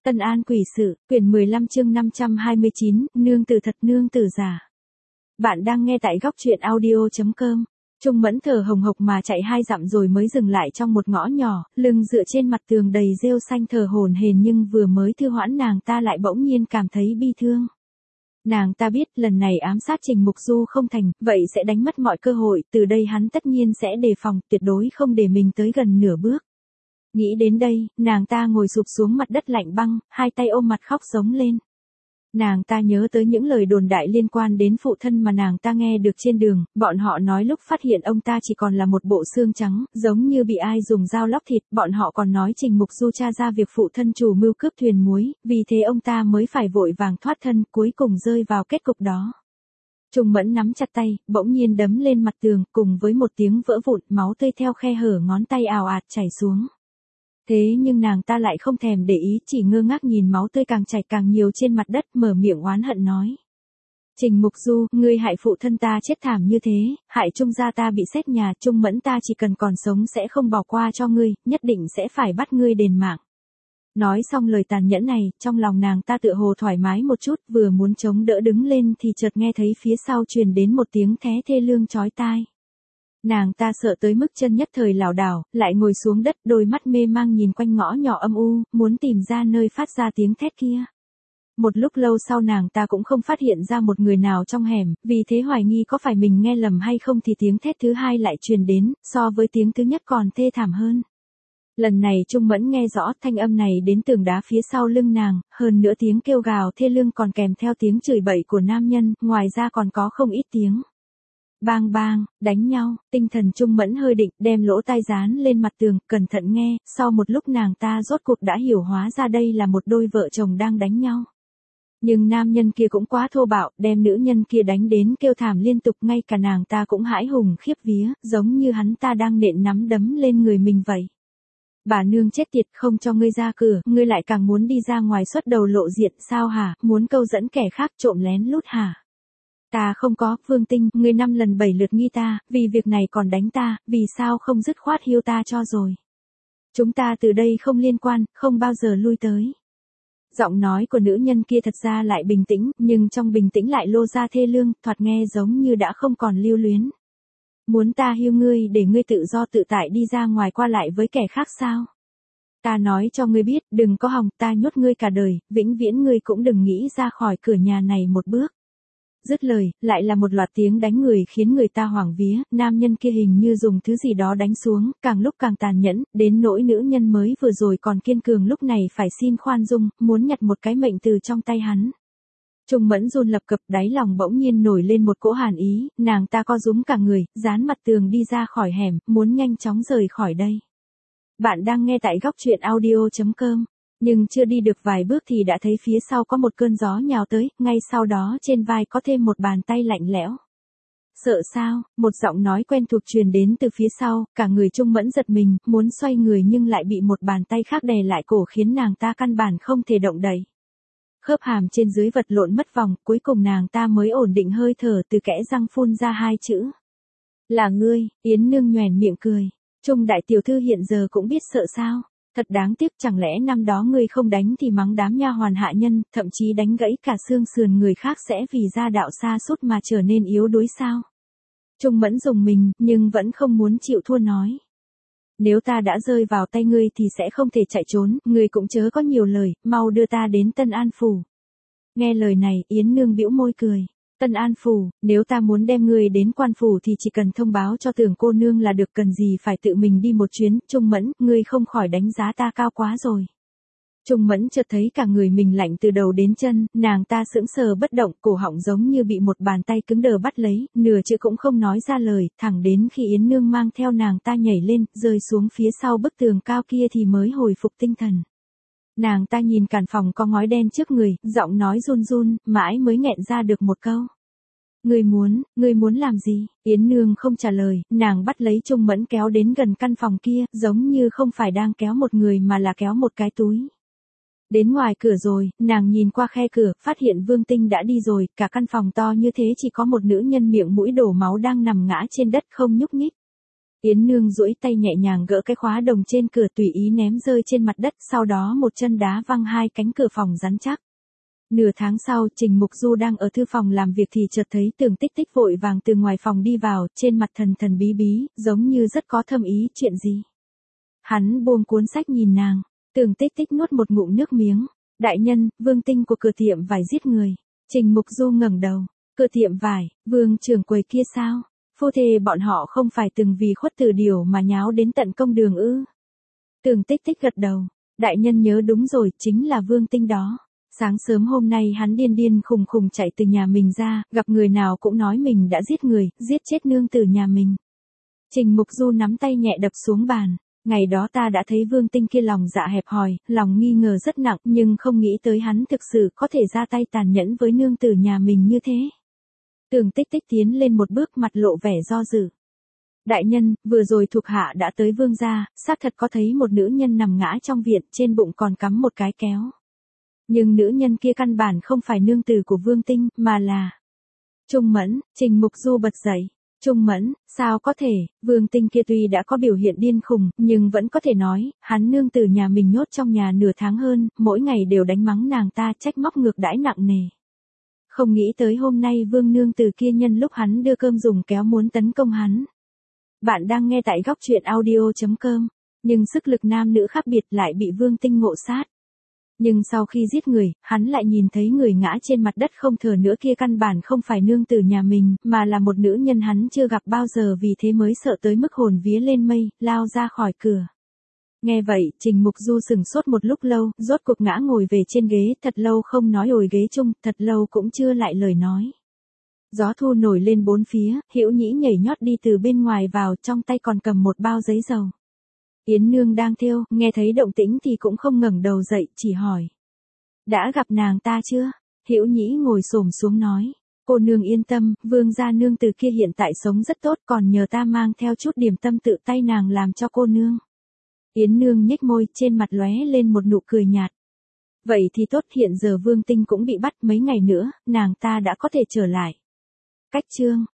Tân An quỷ sự, quyển 15 chương 529, nương tử thật nương tử giả. Bạn đang nghe tại góc truyện audio.com. Trung Mẫn thở hồng hộc mà chạy 2 dặm rồi mới dừng lại trong một ngõ nhỏ, lưng dựa trên mặt tường đầy rêu xanh thở hổn hển, nhưng vừa mới thư hoãn nàng ta lại bỗng nhiên cảm thấy bi thương. Nàng ta biết lần này ám sát Trình Mục Du không thành, vậy sẽ đánh mất mọi cơ hội, từ đây hắn tất nhiên sẽ đề phòng, tuyệt đối không để mình tới gần nửa bước. Nghĩ đến đây, nàng ta ngồi sụp xuống mặt đất lạnh băng, hai tay ôm mặt khóc giống lên. Nàng ta nhớ tới những lời đồn đại liên quan đến phụ thân mà nàng ta nghe được trên đường, bọn họ nói lúc phát hiện ông ta chỉ còn là một bộ xương trắng, giống như bị ai dùng dao lóc thịt, bọn họ còn nói Trình Mục Du tra ra việc phụ thân chủ mưu cướp thuyền muối, vì thế ông ta mới phải vội vàng thoát thân, cuối cùng rơi vào kết cục đó. Trung Mẫn nắm chặt tay, bỗng nhiên đấm lên mặt tường, cùng với một tiếng vỡ vụn, máu tươi theo khe hở ngón tay ào ạt chảy xuống. Thế nhưng nàng ta lại không thèm để ý, chỉ ngơ ngác nhìn máu tươi càng chảy càng nhiều trên mặt đất, mở miệng oán hận nói. Trình Mục Du, ngươi hại phụ thân ta chết thảm như thế, hại Trung gia ta bị xét nhà, Trung Mẫn ta chỉ cần còn sống sẽ không bỏ qua cho ngươi, nhất định sẽ phải bắt ngươi đền mạng. Nói xong lời tàn nhẫn này, trong lòng nàng ta tựa hồ thoải mái một chút, vừa muốn chống đỡ đứng lên thì chợt nghe thấy phía sau truyền đến một tiếng thé thê lương chói tai. Nàng ta sợ tới mức chân nhất thời lảo đảo, lại ngồi xuống đất, đôi mắt mê mang nhìn quanh ngõ nhỏ âm u, muốn tìm ra nơi phát ra tiếng thét kia. Một lúc lâu sau nàng ta cũng không phát hiện ra một người nào trong hẻm, vì thế hoài nghi có phải mình nghe lầm hay không thì tiếng thét thứ hai lại truyền đến, so với tiếng thứ nhất còn thê thảm hơn. Lần này Trung Mẫn nghe rõ thanh âm này đến tường đá phía sau lưng nàng, hơn nữa tiếng kêu gào thê lương còn kèm theo tiếng chửi bậy của nam nhân, ngoài ra còn có không ít tiếng. Bang bang, đánh nhau, tinh thần Trung Mẫn hơi định, đem lỗ tai dán lên mặt tường, cẩn thận nghe, sau một lúc nàng ta rốt cuộc đã hiểu hóa ra đây là một đôi vợ chồng đang đánh nhau. Nhưng nam nhân kia cũng quá thô bạo, đem nữ nhân kia đánh đến kêu thảm liên tục, ngay cả nàng ta cũng hãi hùng khiếp vía, giống như hắn ta đang nện nắm đấm lên người mình vậy. Bà nương chết tiệt, không cho ngươi ra cửa, ngươi lại càng muốn đi ra ngoài xuất đầu lộ diện sao hả, muốn câu dẫn kẻ khác trộm lén lút hả? Ta không có, Vương Tinh, ngươi 5 lần 7 lượt nghi ta, vì việc này còn đánh ta, vì sao không dứt khoát hiêu ta cho rồi. Chúng ta từ đây không liên quan, không bao giờ lui tới. Giọng nói của nữ nhân kia thật ra lại bình tĩnh, nhưng trong bình tĩnh lại lô ra thê lương, thoạt nghe giống như đã không còn lưu luyến. Muốn ta hiêu ngươi để ngươi tự do tự tại đi ra ngoài qua lại với kẻ khác sao? Ta nói cho ngươi biết, đừng có hòng, ta nhốt ngươi cả đời, vĩnh viễn ngươi cũng đừng nghĩ ra khỏi cửa nhà này một bước. Dứt lời, lại là một loạt tiếng đánh người khiến người ta hoảng vía, nam nhân kia hình như dùng thứ gì đó đánh xuống, càng lúc càng tàn nhẫn, đến nỗi nữ nhân mới vừa rồi còn kiên cường lúc này phải xin khoan dung, muốn nhặt một cái mệnh từ trong tay hắn. Trung Mẫn run lập cập, đáy lòng bỗng nhiên nổi lên một cỗ hàn ý, nàng ta co rúm cả người, dán mặt tường đi ra khỏi hẻm, muốn nhanh chóng rời khỏi đây. Bạn đang nghe tại góc truyện audio.com. Nhưng chưa đi được vài bước thì đã thấy phía sau có một cơn gió nhào tới, ngay sau đó trên vai có thêm một bàn tay lạnh lẽo. Sợ sao, một giọng nói quen thuộc truyền đến từ phía sau, cả người Trung Mẫn giật mình, muốn xoay người nhưng lại bị một bàn tay khác đè lại cổ khiến nàng ta căn bản không thể động đậy. Khớp hàm trên dưới vật lộn mất vòng, cuối cùng nàng ta mới ổn định hơi thở, từ kẽ răng phun ra 2 chữ. Là ngươi, Yến Nương nhoẻn miệng cười. Trung đại tiểu thư hiện giờ cũng biết sợ sao? Thật đáng tiếc, chẳng lẽ năm đó ngươi không đánh thì mắng đám nha hoàn hạ nhân, thậm chí đánh gãy cả xương sườn người khác sẽ vì gia đạo sa sút mà trở nên yếu đuối sao? Trung Mẫn dùng mình, nhưng vẫn không muốn chịu thua nói. Nếu ta đã rơi vào tay ngươi thì sẽ không thể chạy trốn, ngươi cũng chớ có nhiều lời, mau đưa ta đến Tân An Phủ. Nghe lời này, Yến Nương bĩu môi cười. Tân An Phủ, nếu ta muốn đem ngươi đến quan phủ thì chỉ cần thông báo cho Tưởng cô nương là được, cần gì phải tự mình đi một chuyến. Trung Mẫn, ngươi không khỏi đánh giá ta cao quá rồi. Trung Mẫn chợt thấy cả người mình lạnh từ đầu đến chân, nàng ta sững sờ bất động, cổ họng giống như bị một bàn tay cứng đờ bắt lấy, nửa chữ cũng không nói ra lời, thẳng đến khi Yến Nương mang theo nàng ta nhảy lên, rơi xuống phía sau bức tường cao kia thì mới hồi phục tinh thần. Nàng ta nhìn căn phòng có ngói đen trước người, giọng nói run run, mãi mới nghẹn ra được một câu. Ngươi muốn làm gì? Yến Nương không trả lời, nàng bắt lấy Trung Mẫn kéo đến gần căn phòng kia, giống như không phải đang kéo một người mà là kéo một cái túi. Đến ngoài cửa rồi, nàng nhìn qua khe cửa, phát hiện Vương Tinh đã đi rồi, cả căn phòng to như thế chỉ có một nữ nhân miệng mũi đổ máu đang nằm ngã trên đất không nhúc nhích. Yến Nương duỗi tay nhẹ nhàng gỡ cái khóa đồng trên cửa tùy ý ném rơi trên mặt đất, sau đó một chân đá văng hai cánh cửa phòng rắn chắc. Nửa tháng sau, Trình Mục Du đang ở thư phòng làm việc thì chợt thấy Tưởng Tích Tích vội vàng từ ngoài phòng đi vào, trên mặt thần thần bí bí, giống như rất có thâm ý. Chuyện gì? Hắn buông cuốn sách nhìn nàng. Tưởng Tích Tích nuốt một ngụm nước miếng. Đại nhân, Vương Tinh của cửa tiệm vải giết người. Trình Mục Du ngẩng đầu. Cửa tiệm vải, Vương trưởng quầy kia sao? Phu thê bọn họ không phải từng vì khuất tử điều mà nháo đến tận công đường ư? Tưởng Tích Tích gật đầu. Đại nhân nhớ đúng rồi, chính là Vương Tinh đó. Sáng sớm hôm nay hắn điên điên khùng khùng chạy từ nhà mình ra, gặp người nào cũng nói mình đã giết người, giết chết nương tử nhà mình. Trình Mục Du nắm tay nhẹ đập xuống bàn. Ngày đó ta đã thấy Vương Tinh kia lòng dạ hẹp hòi, lòng nghi ngờ rất nặng, nhưng không nghĩ tới hắn thực sự có thể ra tay tàn nhẫn với nương tử nhà mình như thế. Tưởng Tích Tích tiến lên một bước, mặt lộ vẻ do dự. Đại nhân, vừa rồi thuộc hạ đã tới Vương gia, xác thật có thấy một nữ nhân nằm ngã trong viện, trên bụng còn cắm một cái kéo. Nhưng nữ nhân kia căn bản không phải nương tử của Vương Tinh, mà là Trung Mẫn. Trình Mục Du bật dậy. Trung Mẫn, sao có thể? Vương Tinh kia tuy đã có biểu hiện điên khùng, nhưng vẫn có thể nói, hắn nương tử nhà mình nhốt trong nhà nửa tháng hơn, mỗi ngày đều đánh mắng nàng ta, trách móc ngược đãi nặng nề. Không nghĩ tới hôm nay Vương nương tử kia nhân lúc hắn đưa cơm dùng kéo muốn tấn công hắn. Bạn đang nghe tại góc truyện audio.com, nhưng sức lực nam nữ khác biệt lại bị Vương Tinh ngộ sát. Nhưng sau khi giết người, hắn lại nhìn thấy người ngã trên mặt đất không thở nữa kia căn bản không phải nương tử nhà mình, mà là một nữ nhân hắn chưa gặp bao giờ, vì thế mới sợ tới mức hồn vía lên mây, lao ra khỏi cửa. Nghe vậy, Trình Mục Du sững sốt một lúc lâu, rốt cuộc ngã ngồi về trên ghế, thật lâu không nói, ngồi ghế chung, thật lâu cũng chưa lại lời nói. Gió thu nổi lên bốn phía, Hữu Nhĩ nhảy nhót đi từ bên ngoài vào, trong tay còn cầm một bao giấy dầu. Yến Nương đang thêu, nghe thấy động tĩnh thì cũng không ngẩng đầu dậy, chỉ hỏi. Đã gặp nàng ta chưa? Hữu Nhĩ ngồi xổm xuống nói. Cô nương yên tâm, Vương gia nương từ kia hiện tại sống rất tốt, còn nhờ ta mang theo chút điểm tâm tự tay nàng làm cho cô nương. Yến Nương nhếch môi, trên mặt lóe lên một nụ cười nhạt. Vậy thì tốt, hiện giờ Vương Tinh cũng bị bắt, mấy ngày nữa, nàng ta đã có thể trở lại. Cách chương.